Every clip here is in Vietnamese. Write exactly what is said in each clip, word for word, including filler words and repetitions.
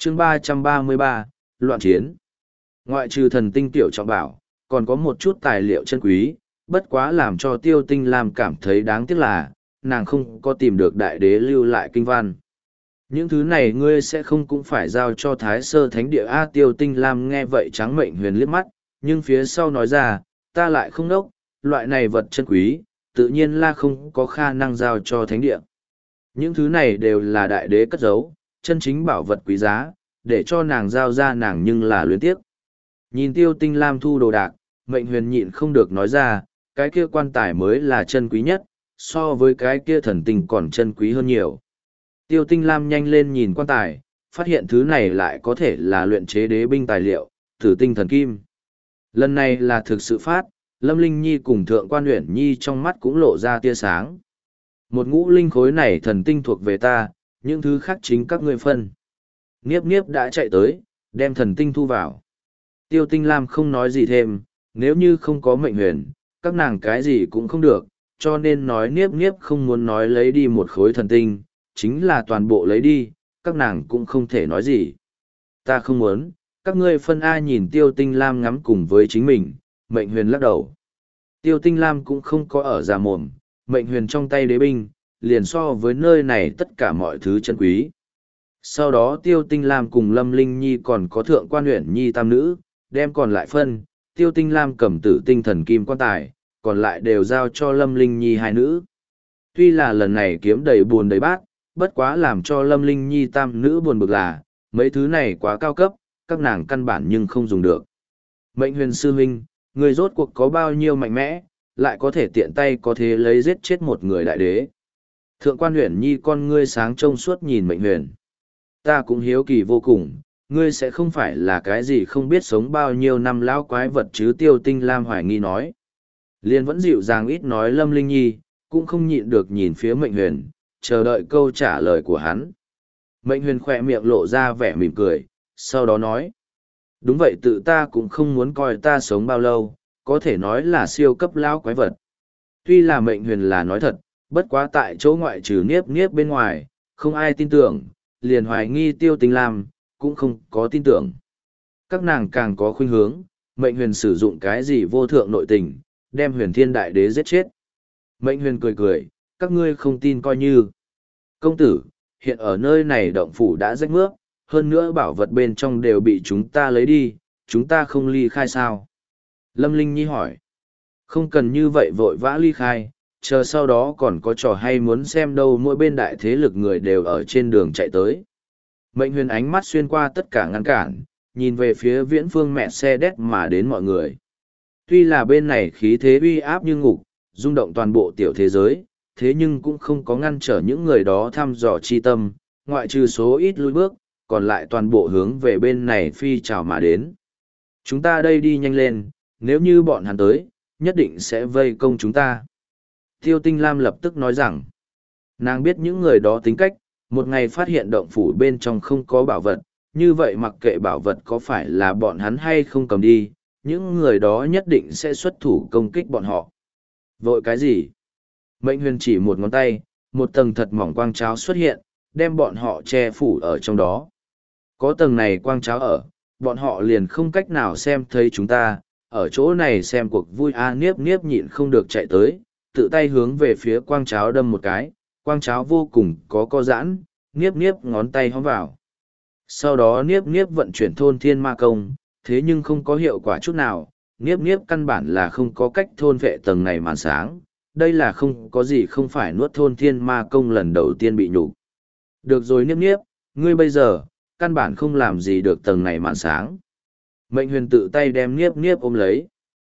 chương ba trăm ba mươi ba, loạn chiến. Ngoại trừ thần tinh tiểu trọng bảo, còn có một chút tài liệu chân quý, bất quá làm cho Tiêu Tinh Lam cảm thấy đáng tiếc là, nàng không có tìm được đại đế lưu lại kinh văn. Những thứ này ngươi sẽ không cũng phải giao cho Thái Sơ Thánh Địa A. Tiêu Tinh Lam nghe vậy trắng mệnh huyền liếc mắt, nhưng phía sau nói ra, ta lại không đốc, loại này vật chân quý, tự nhiên là không có khả năng giao cho Thánh Địa. Những thứ này đều là đại đế cất giấu, chân chính bảo vật quý giá, để cho nàng giao ra nàng nhưng là luyến tiếc. Nhìn Tiêu Tinh Lam thu đồ đạc, mệnh huyền nhịn không được nói ra, cái kia quan tài mới là chân quý nhất, so với cái kia thần tinh còn chân quý hơn nhiều. Tiêu Tinh Lam nhanh lên nhìn quan tài, phát hiện thứ này lại có thể là luyện chế đế binh tài liệu, tử tinh thần kim. Lần này là thực sự phát, Lâm Linh Nhi cùng Thượng Quan Uyển Nhi trong mắt cũng lộ ra tia sáng. Một ngũ linh khối này thần tinh thuộc về ta, những thứ khác chính các ngươi phân. Niếp Niếp đã chạy tới, đem thần tinh thu vào. Tiêu Tinh Lam không nói gì thêm, nếu như không có mệnh huyền, các nàng cái gì cũng không được, cho nên nói Niếp Niếp không muốn nói lấy đi một khối thần tinh, chính là toàn bộ lấy đi, các nàng cũng không thể nói gì. Ta không muốn, các ngươi phân A. Nhìn Tiêu Tinh Lam ngắm cùng với chính mình, mệnh huyền lắc đầu. Tiêu Tinh Lam cũng không có ở già mồm, mệnh huyền trong tay đế binh, liền so với nơi này tất cả mọi thứ chân quý. Sau đó Tiêu Tinh Lam cùng Lâm Linh Nhi còn có Thượng Quan Uyển Nhi tam nữ, đem còn lại phân, Tiêu Tinh Lam cầm tử tinh thần kim quan tài, còn lại đều giao cho Lâm Linh Nhi hai nữ. Tuy là lần này kiếm đầy buồn đầy bát, bất quá làm cho Lâm Linh Nhi tam nữ buồn bực là, mấy thứ này quá cao cấp, các nàng căn bản nhưng không dùng được. Mệnh huyền sư huynh, người rốt cuộc có bao nhiêu mạnh mẽ, lại có thể tiện tay có thể lấy giết chết một người đại đế. Thượng Quan Uyển Nhi con ngươi sáng trông suốt nhìn mệnh huyền. Ta cũng hiếu kỳ vô cùng, ngươi sẽ không phải là cái gì không biết sống bao nhiêu năm lão quái vật chứ. Tiêu Tinh Lam hoài nghi nói. Liên vẫn dịu dàng ít nói Lâm Linh Nhi, cũng không nhịn được nhìn phía mệnh huyền, chờ đợi câu trả lời của hắn. Mệnh huyền khỏe miệng lộ ra vẻ mỉm cười, sau đó nói. Đúng vậy, tự ta cũng không muốn coi ta sống bao lâu, có thể nói là siêu cấp lão quái vật. Tuy là mệnh huyền là nói thật, bất quá tại chỗ ngoại trừ Niếp Niếp bên ngoài, không ai tin tưởng, liền hoài nghi Tiêu Tinh Lam, cũng không có tin tưởng. Các nàng càng có khuynh hướng, mệnh huyền sử dụng cái gì vô thượng nội tình, đem huyền thiên đại đế giết chết. Mệnh huyền cười cười, các ngươi không tin coi như. Công tử, hiện ở nơi này động phủ đã rách mướp, hơn nữa bảo vật bên trong đều bị chúng ta lấy đi, chúng ta không ly khai sao? Lâm Linh Nhi hỏi. Không cần như vậy vội vã ly khai, chờ sau đó còn có trò hay muốn xem đâu. Mỗi bên đại thế lực người đều ở trên đường chạy tới. Mệnh huyền ánh mắt xuyên qua tất cả ngăn cản, nhìn về phía viễn phương mẹ xe đét mà đến mọi người. Tuy là bên này khí thế uy áp như ngục, rung động toàn bộ tiểu thế giới, thế nhưng cũng không có ngăn trở những người đó thăm dò chi tâm, ngoại trừ số ít lùi bước, còn lại toàn bộ hướng về bên này phi trào mà đến. Chúng ta đây đi nhanh lên, nếu như bọn hắn tới, nhất định sẽ vây công chúng ta. Tiêu Tinh Lam lập tức nói rằng, nàng biết những người đó tính cách, một ngày phát hiện động phủ bên trong không có bảo vật, như vậy mặc kệ bảo vật có phải là bọn hắn hay không cầm đi, những người đó nhất định sẽ xuất thủ công kích bọn họ. Vội cái gì? Mệnh huyền chỉ một ngón tay, một tầng thật mỏng quang cháo xuất hiện, đem bọn họ che phủ ở trong đó. Có tầng này quang cháo ở, bọn họ liền không cách nào xem thấy chúng ta, ở chỗ này xem cuộc vui. A. Niếp Niếp nhịn không được chạy tới, tự tay hướng về phía quang cháo đâm một cái, quang cháo vô cùng có co giãn, Niếp Niếp ngón tay hóm vào. Sau đó Niếp Niếp vận chuyển thôn thiên ma công, thế nhưng không có hiệu quả chút nào, Niếp Niếp căn bản là không có cách thôn vệ tầng này màn sáng, đây là không có gì không phải nuốt thôn thiên ma công lần đầu tiên bị nhục. Được rồi Niếp Niếp, ngươi bây giờ, căn bản không làm gì được tầng này màn sáng. Mệnh huyền tự tay đem Niếp Niếp ôm lấy.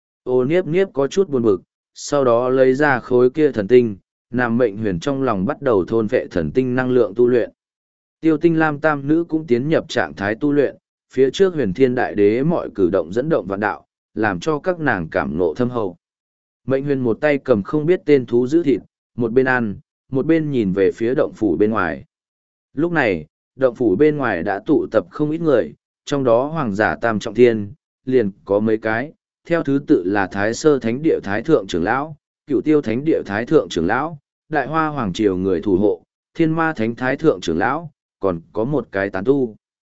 Ô Niếp Niếp có chút buồn bực, sau đó lấy ra khối kia thần tinh, nằm mệnh huyền trong lòng bắt đầu thôn vệ thần tinh năng lượng tu luyện. Tiêu Tinh Lam tam nữ cũng tiến nhập trạng thái tu luyện, phía trước huyền thiên đại đế mọi cử động dẫn động vạn đạo, làm cho các nàng cảm ngộ thâm hậu. Mệnh huyền một tay cầm không biết tên thú giữ thịt, một bên ăn, một bên nhìn về phía động phủ bên ngoài. Lúc này, động phủ bên ngoài đã tụ tập không ít người, trong đó hoàng giả tam trọng thiên, liền có mấy cái, theo thứ tự là Thái Sơ Thánh Địa Thái Thượng Trưởng Lão, Cửu Tiêu Thánh Địa Thái Thượng Trưởng Lão, Đại Hoa Hoàng Triều người thủ hộ, Thiên Ma Thánh Thái Thượng Trưởng Lão, còn có một cái tán tu.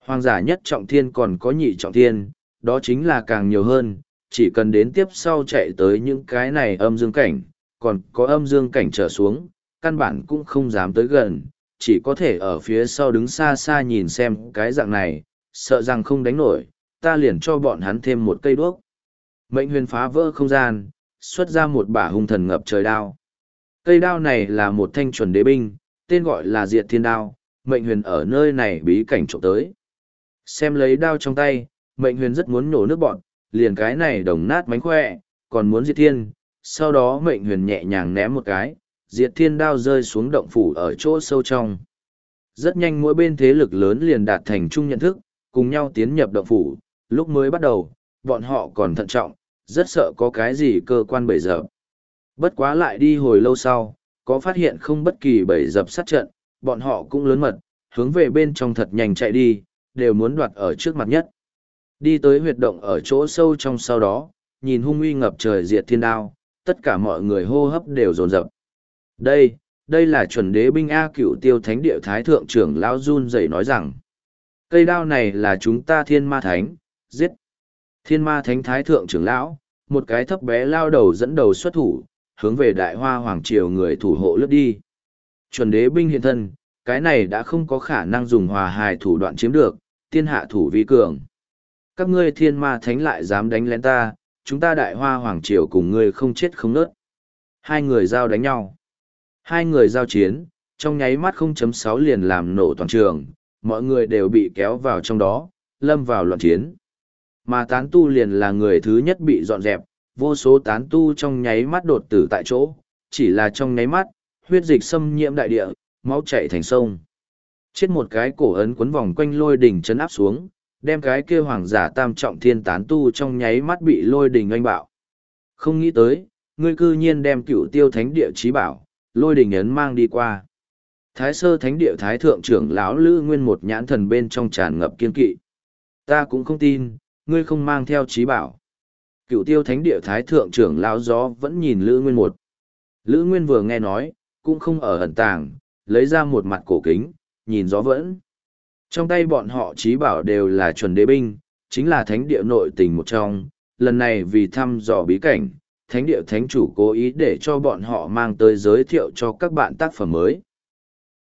Hoàng giả nhất trọng thiên còn có nhị trọng thiên, đó chính là càng nhiều hơn, chỉ cần đến tiếp sau chạy tới những cái này âm dương cảnh, còn có âm dương cảnh trở xuống, căn bản cũng không dám tới gần, chỉ có thể ở phía sau đứng xa xa nhìn xem cái dạng này, sợ rằng không đánh nổi, ta liền cho bọn hắn thêm một cây đuốc. Mệnh huyền phá vỡ không gian, xuất ra một bả hung thần ngập trời đao. Cây đao này là một thanh chuẩn đế binh, tên gọi là Diệt Thiên Đao, mệnh huyền ở nơi này bí cảnh trộm tới. Xem lấy đao trong tay, mệnh huyền rất muốn nổ nước bọn, liền cái này đồng nát mánh khỏe, còn muốn diệt thiên, sau đó mệnh huyền nhẹ nhàng ném một cái, diệt thiên đao rơi xuống động phủ ở chỗ sâu trong. Rất nhanh mỗi bên thế lực lớn liền đạt thành chung nhận thức, cùng nhau tiến nhập động phủ, lúc mới bắt đầu, bọn họ còn thận trọng, rất sợ có cái gì cơ quan bẫy dập. Bất quá lại đi hồi lâu sau, có phát hiện không bất kỳ bẫy dập sát trận, bọn họ cũng lớn mật, hướng về bên trong thật nhanh chạy đi, đều muốn đoạt ở trước mặt nhất. Đi tới huyệt động ở chỗ sâu trong sau đó, nhìn hung uy ngập trời diệt thiên đao, tất cả mọi người hô hấp đều dồn dập. Đây, đây là chuẩn đế binh A Cửu Tiêu Thánh Địa Thái Thượng trưởng lão run rẩy nói rằng, cây đao này là chúng ta Thiên Ma Thánh, giết. Thiên Ma Thánh Thái Thượng trưởng lão, một cái thấp bé lao đầu dẫn đầu xuất thủ, hướng về Đại Hoa Hoàng Triều người thủ hộ lướt đi. Chuẩn đế binh hiện thân, cái này đã không có khả năng dùng hòa hài thủ đoạn chiếm được, tiên hạ thủ vi cường. Các ngươi Thiên Ma Thánh lại dám đánh lén ta, chúng ta Đại Hoa Hoàng Triều cùng ngươi không chết không nớt. Hai người giao đánh nhau. Hai người giao chiến, trong nháy mắt không chấm sáu liền làm nổ toàn trường, mọi người đều bị kéo vào trong đó, lâm vào loạn chiến. Mà tán tu liền là người thứ nhất bị dọn dẹp, vô số tán tu trong nháy mắt đột tử tại chỗ, chỉ là trong nháy mắt, huyết dịch xâm nhiễm đại địa, máu chảy thành sông. Chết một cái cổ ấn quấn vòng quanh lôi đỉnh chấn áp xuống, đem cái kia hoàng giả tam trọng thiên tán tu trong nháy mắt bị lôi đỉnh oanh bạo. Không nghĩ tới, ngươi cư nhiên đem Cửu Tiêu Thánh Địa chí bảo, lôi đỉnh ấn mang đi qua. Thái sơ thánh địa thái thượng trưởng lão Lữ Nguyên một nhãn thần bên trong tràn ngập kiên kỵ. Ta cũng không tin, ngươi không mang theo chí bảo. Cửu Tiêu Thánh Địa thái thượng trưởng lão gió vẫn nhìn Lữ Nguyên một. Lữ Nguyên vừa nghe nói, cũng không ở ẩn tàng, lấy ra một mặt cổ kính, nhìn gió vẫn. Trong tay bọn họ chí bảo đều là chuẩn đế binh, chính là thánh địa nội tình một trong. Lần này vì thăm dò bí cảnh, thánh địa thánh chủ cố ý để cho bọn họ mang tới giới thiệu cho các bạn tác phẩm mới.